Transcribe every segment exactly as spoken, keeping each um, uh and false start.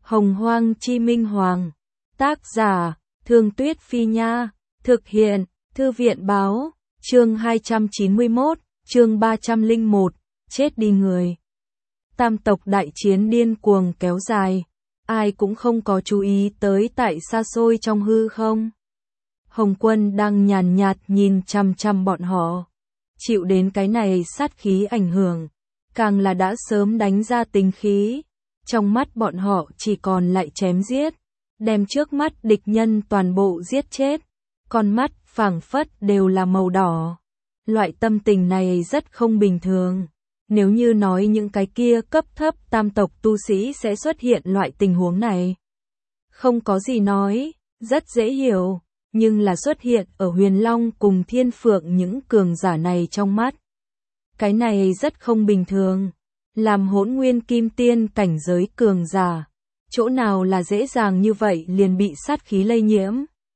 Hồng Hoang Chi Minh Hoàng. Tác giả, Thương Tuyết Phi Nha. Thực hiện, Thư viện Báo. Chương hai trăm chín mươi mốt, chương ba trăm lẻ một, chết đi người. Tam tộc đại chiến điên cuồng kéo dài. Ai cũng không có chú ý tới tại xa xôi trong hư không. Hồng Quân đang nhàn nhạt nhìn chằm chằm bọn họ. Chịu đến cái này sát khí ảnh hưởng. Càng là đã sớm đánh ra tính khí. Trong mắt bọn họ chỉ còn lại chém giết. Đem trước mắt địch nhân toàn bộ giết chết. Con mắt phảng phất đều là màu đỏ. Loại tâm tình này rất không bình thường. Nếu như nói những cái kia cấp thấp tam tộc tu sĩ sẽ xuất hiện loại tình huống này. Không có gì nói, rất dễ hiểu, nhưng là xuất hiện ở Huyền Long cùng Thiên Phượng những cường giả này trong mắt. Cái này rất không bình thường, làm hỗn nguyên kim tiên cảnh giới cường giả, chỗ nào là dễ dàng như vậy liền bị sát khí lây nhiễm.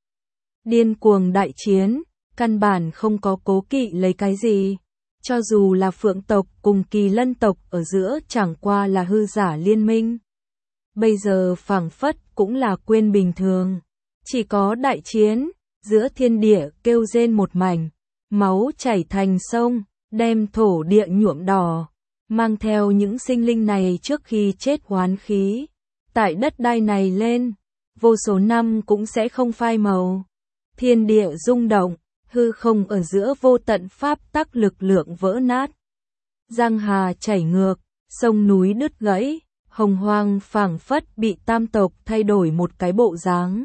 Điên cuồng đại chiến, căn bản không có cố kỵ lấy cái gì. Cho dù là Phượng tộc cùng Kỳ Lân tộc ở giữa chẳng qua là hư giả liên minh. Bây giờ phảng phất cũng là quên bình thường. Chỉ có đại chiến, giữa thiên địa kêu rên một mảnh, máu chảy thành sông, đem thổ địa nhuộm đỏ, mang theo những sinh linh này trước khi chết oán khí. Tại đất đai này lên, vô số năm cũng sẽ không phai màu. Thiên địa rung động. Hư không ở giữa vô tận pháp tắc lực lượng vỡ nát. Giang hà chảy ngược, sông núi đứt gãy, Hồng Hoang phảng phất bị tam tộc thay đổi một cái bộ dáng.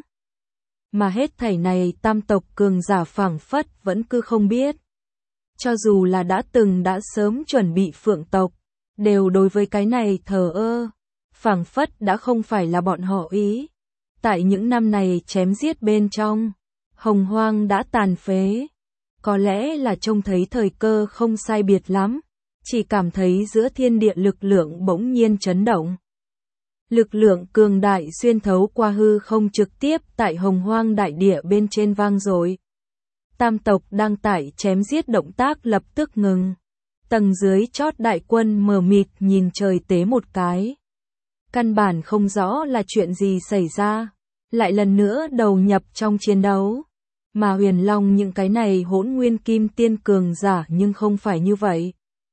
Mà hết thảy này tam tộc cường giả phảng phất vẫn cứ không biết. Cho dù là đã từng đã sớm chuẩn bị Phượng tộc, đều đối với cái này thờ ơ, phảng phất đã không phải là bọn họ ý. Tại những năm này chém giết bên trong, Hồng Hoang đã tàn phế. Có lẽ là trông thấy thời cơ không sai biệt lắm, chỉ cảm thấy giữa thiên địa lực lượng bỗng nhiên chấn động. Lực lượng cường đại xuyên thấu qua hư không trực tiếp tại Hồng Hoang đại địa bên trên vang dội. Tam tộc đang tại chém giết động tác lập tức ngừng. Tầng dưới chót đại quân mờ mịt nhìn trời tế một cái. Căn bản không rõ là chuyện gì xảy ra. Lại lần nữa đầu nhập trong chiến đấu. Mà Huyền Long những cái này hỗn nguyên kim tiên cường giả nhưng không phải như vậy.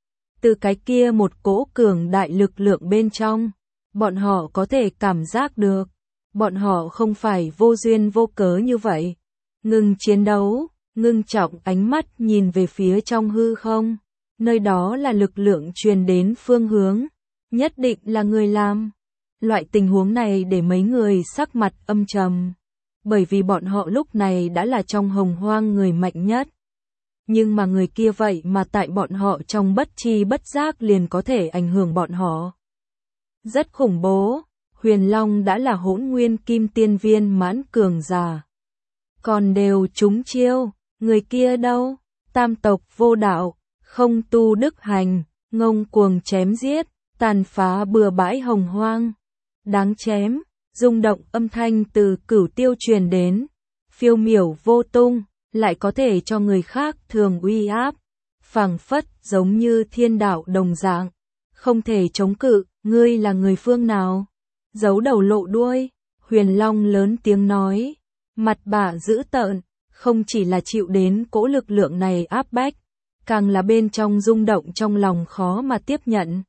Từ cái kia một cỗ cường đại lực lượng bên trong, bọn họ có thể cảm giác được. Bọn họ không phải vô duyên vô cớ như vậy. Ngừng chiến đấu, ngưng trọng ánh mắt nhìn về phía trong hư không. Nơi đó là lực lượng truyền đến phương hướng. Nhất định là người làm. Loại tình huống này để mấy người sắc mặt âm trầm. Bởi vì bọn họ lúc này đã là trong Hồng Hoang người mạnh nhất. Nhưng mà người kia vậy mà tại bọn họ trong bất chi bất giác liền có thể ảnh hưởng bọn họ. Rất khủng bố, Huyền Long đã là hỗn nguyên kim tiên viên mãn cường giả. Còn đều trúng chiêu, người kia đâu? Tam tộc vô đạo, không tu đức hành, ngông cuồng chém giết, tàn phá bừa bãi Hồng Hoang. Đáng chém, rung động âm thanh từ cửu tiêu truyền đến, phiêu miểu vô tung, lại có thể cho người khác thường uy áp, phảng phất giống như thiên đạo đồng dạng, không thể chống cự. Ngươi là người phương nào? Giấu đầu lộ đuôi, Huyền Long lớn tiếng nói, mặt bả dữ tợn, không chỉ là chịu đến cỗ lực lượng này áp bách, càng là bên trong rung động trong lòng khó mà tiếp nhận.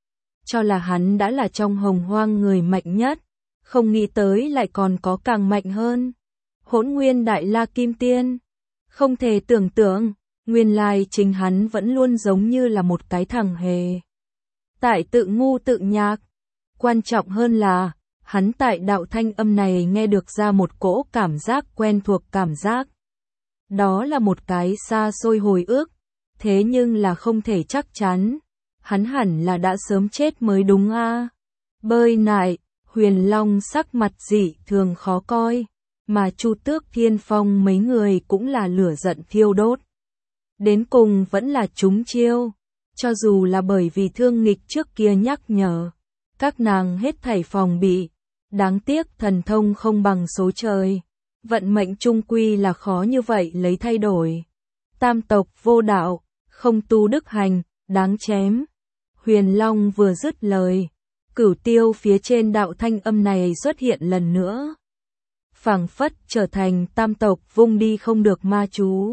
Cho là hắn đã là trong Hồng Hoang người mạnh nhất, không nghĩ tới lại còn có càng mạnh hơn. Hỗn Nguyên Đại La Kim Tiên, không thể tưởng tượng, nguyên lai chính hắn vẫn luôn giống như là một cái thằng hề. Tại tự ngu tự nhạc, quan trọng hơn là, hắn tại đạo thanh âm này nghe được ra một cỗ cảm giác quen thuộc cảm giác. Đó là một cái xa xôi hồi ức, thế nhưng là không thể chắc chắn. Hắn hẳn là đã sớm chết mới đúng a. À. Bơi nại, Huyền Long sắc mặt dị thường khó coi, mà Chu Tước Thiên Phong mấy người cũng là lửa giận thiêu đốt. Đến cùng vẫn là trúng chiêu, cho dù là bởi vì thương nghịch trước kia nhắc nhở, các nàng hết thảy phòng bị, đáng tiếc thần thông không bằng số trời, vận mệnh chung quy là khó như vậy lấy thay đổi. Tam tộc vô đạo, không tu đức hành, đáng chém. Huyền Long vừa dứt lời, Cửu tiêu phía trên đạo thanh âm này xuất hiện lần nữa. Phảng phất trở thành tam tộc vung đi không được ma chú.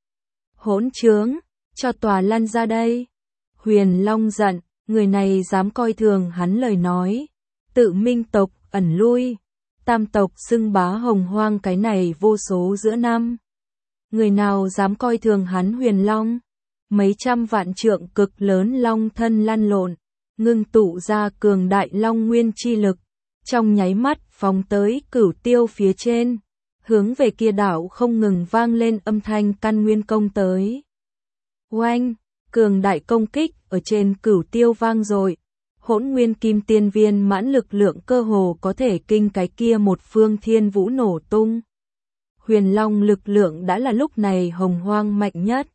Hỗn trướng, cho tòa lăn ra đây. Huyền Long giận, người này dám coi thường hắn lời nói. Tự minh tộc ẩn lui. Tam tộc xưng bá hồng hoang cái này vô số giữa năm. Người nào dám coi thường hắn Huyền Long? Mấy trăm vạn trượng cực lớn long thân lăn lộn, ngưng tụ ra cường đại long nguyên chi lực, trong nháy mắt phóng tới cửu tiêu phía trên, hướng về kia đảo không ngừng vang lên âm thanh căn nguyên công tới. Oanh, cường đại công kích ở trên cửu tiêu vang dội, hỗn nguyên kim tiên viên mãn lực lượng cơ hồ có thể kinh cái kia một phương thiên vũ nổ tung. Huyền Long lực lượng đã là lúc này hồng hoang mạnh nhất.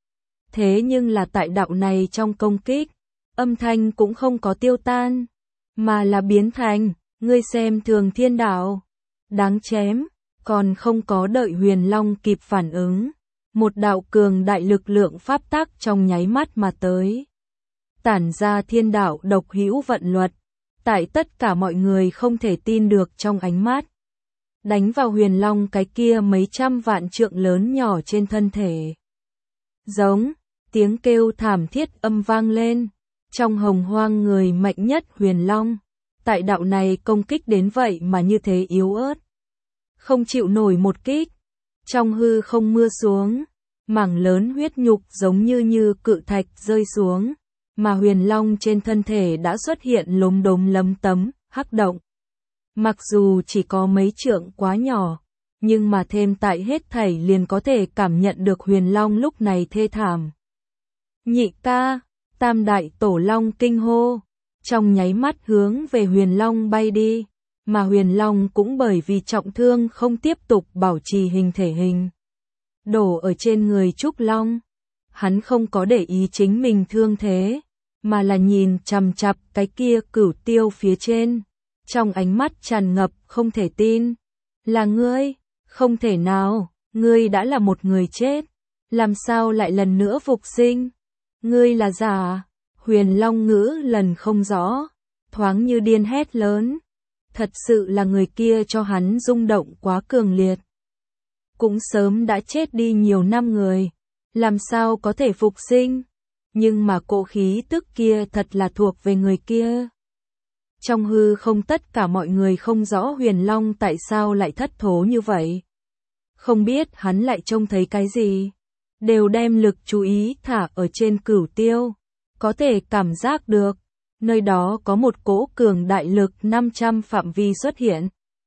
Thế nhưng là tại đạo này trong công kích, âm thanh cũng không có tiêu tan, mà là biến thành, ngươi xem thường thiên đạo, đáng chém, còn không có đợi Huyền Long kịp phản ứng. Một đạo cường đại lực lượng pháp tắc trong nháy mắt mà tới. Tản ra thiên đạo độc hữu vận luật, tại tất cả mọi người không thể tin được trong ánh mắt. Đánh vào Huyền Long cái kia mấy trăm vạn trượng lớn nhỏ trên thân thể. Giống, tiếng kêu thảm thiết âm vang lên, trong hồng hoang người mạnh nhất Huyền Long, tại đạo này công kích đến vậy mà như thế yếu ớt. Không chịu nổi một kích, trong hư không mưa xuống, mảng lớn huyết nhục giống như như cự thạch rơi xuống, mà Huyền Long trên thân thể đã xuất hiện lốm đốm lấm tấm, hắc động. Mặc dù chỉ có mấy trượng quá nhỏ, nhưng mà thêm tại hết thảy liền có thể cảm nhận được Huyền Long lúc này thê thảm. Nhị ca, tam đại tổ long kinh hô, trong nháy mắt hướng về Huyền Long bay đi, mà Huyền Long cũng bởi vì trọng thương không tiếp tục bảo trì hình thể hình. Đổ ở trên người Trúc Long, hắn không có để ý chính mình thương thế, mà là nhìn chằm chằm cái kia cửu tiêu phía trên, trong ánh mắt tràn ngập không thể tin. Là ngươi, không thể nào, ngươi đã là một người chết, làm sao lại lần nữa phục sinh? Ngươi là giả? Huyền Long ngữ lần không rõ, thoáng như điên hét lớn. Thật sự là người kia cho hắn rung động quá cường liệt. Cũng sớm đã chết đi nhiều năm người, làm sao có thể phục sinh? Nhưng mà cỗ khí tức kia thật là thuộc về người kia. Trong hư không tất cả mọi người không rõ Huyền Long tại sao lại thất thố như vậy. Không biết hắn lại trông thấy cái gì. Đều đem lực chú ý thả ở trên cửu tiêu. Có thể cảm giác được, nơi đó có một cỗ cường đại lực năm trăm phạm vi xuất hiện.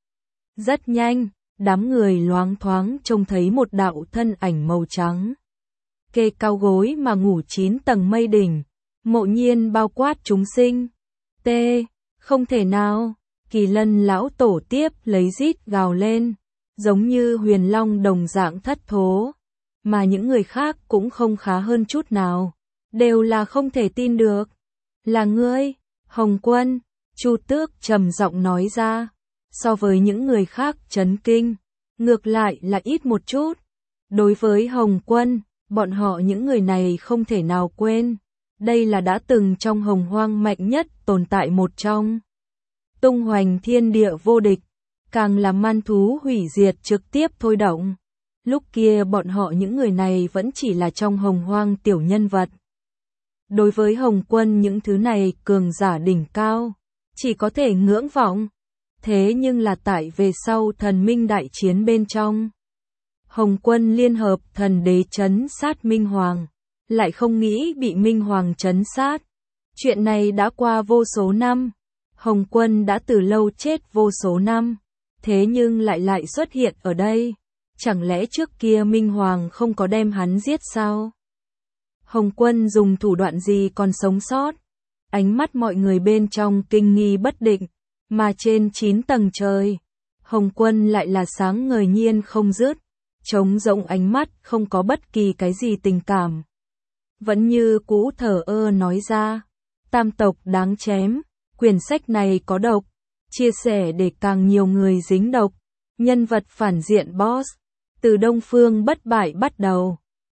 Rất nhanh, đám người loáng thoáng trông thấy một đạo thân ảnh màu trắng. Kê cao gối mà ngủ chín tầng mây đỉnh, mộ nhiên bao quát chúng sinh. T. Không thể nào, Kỳ Lân lão tổ tiếp lấy rít gào lên, giống như Huyền Long đồng dạng thất thố, mà những người khác cũng không khá hơn chút nào, đều là không thể tin được. Là ngươi, Hồng Quân, Chu Tước trầm giọng nói ra, so với những người khác chấn kinh, ngược lại là ít một chút. Đối với Hồng Quân, bọn họ những người này không thể nào quên. Đây là đã từng trong hồng hoang mạnh nhất tồn tại một trong. Tung hoành thiên địa vô địch, càng là man thú hủy diệt trực tiếp thôi động. Lúc kia bọn họ những người này vẫn chỉ là trong hồng hoang tiểu nhân vật. Đối với Hồng Quân những thứ này cường giả đỉnh cao, chỉ có thể ngưỡng vọng. Thế nhưng là tại về sau thần minh đại chiến bên trong. Hồng Quân liên hợp thần đế trấn sát Minh Hoàng, lại không nghĩ bị Minh Hoàng trấn sát. Chuyện này đã qua vô số năm, Hồng Quân đã từ lâu chết vô số năm, thế nhưng lại lại xuất hiện ở đây. Chẳng lẽ trước kia Minh Hoàng không có đem hắn giết sao? Hồng Quân dùng thủ đoạn gì còn sống sót? Ánh mắt mọi người bên trong kinh nghi bất định, mà trên chín tầng trời, Hồng Quân lại là sáng ngời nhiên không dứt, trống rỗng ánh mắt không có bất kỳ cái gì tình cảm. Vẫn như cũ thở ơ nói ra, tam tộc đáng chém, quyển sách này có độc, chia sẻ để càng nhiều người dính độc, nhân vật phản diện boss, từ Đông Phương bất bại bắt đầu.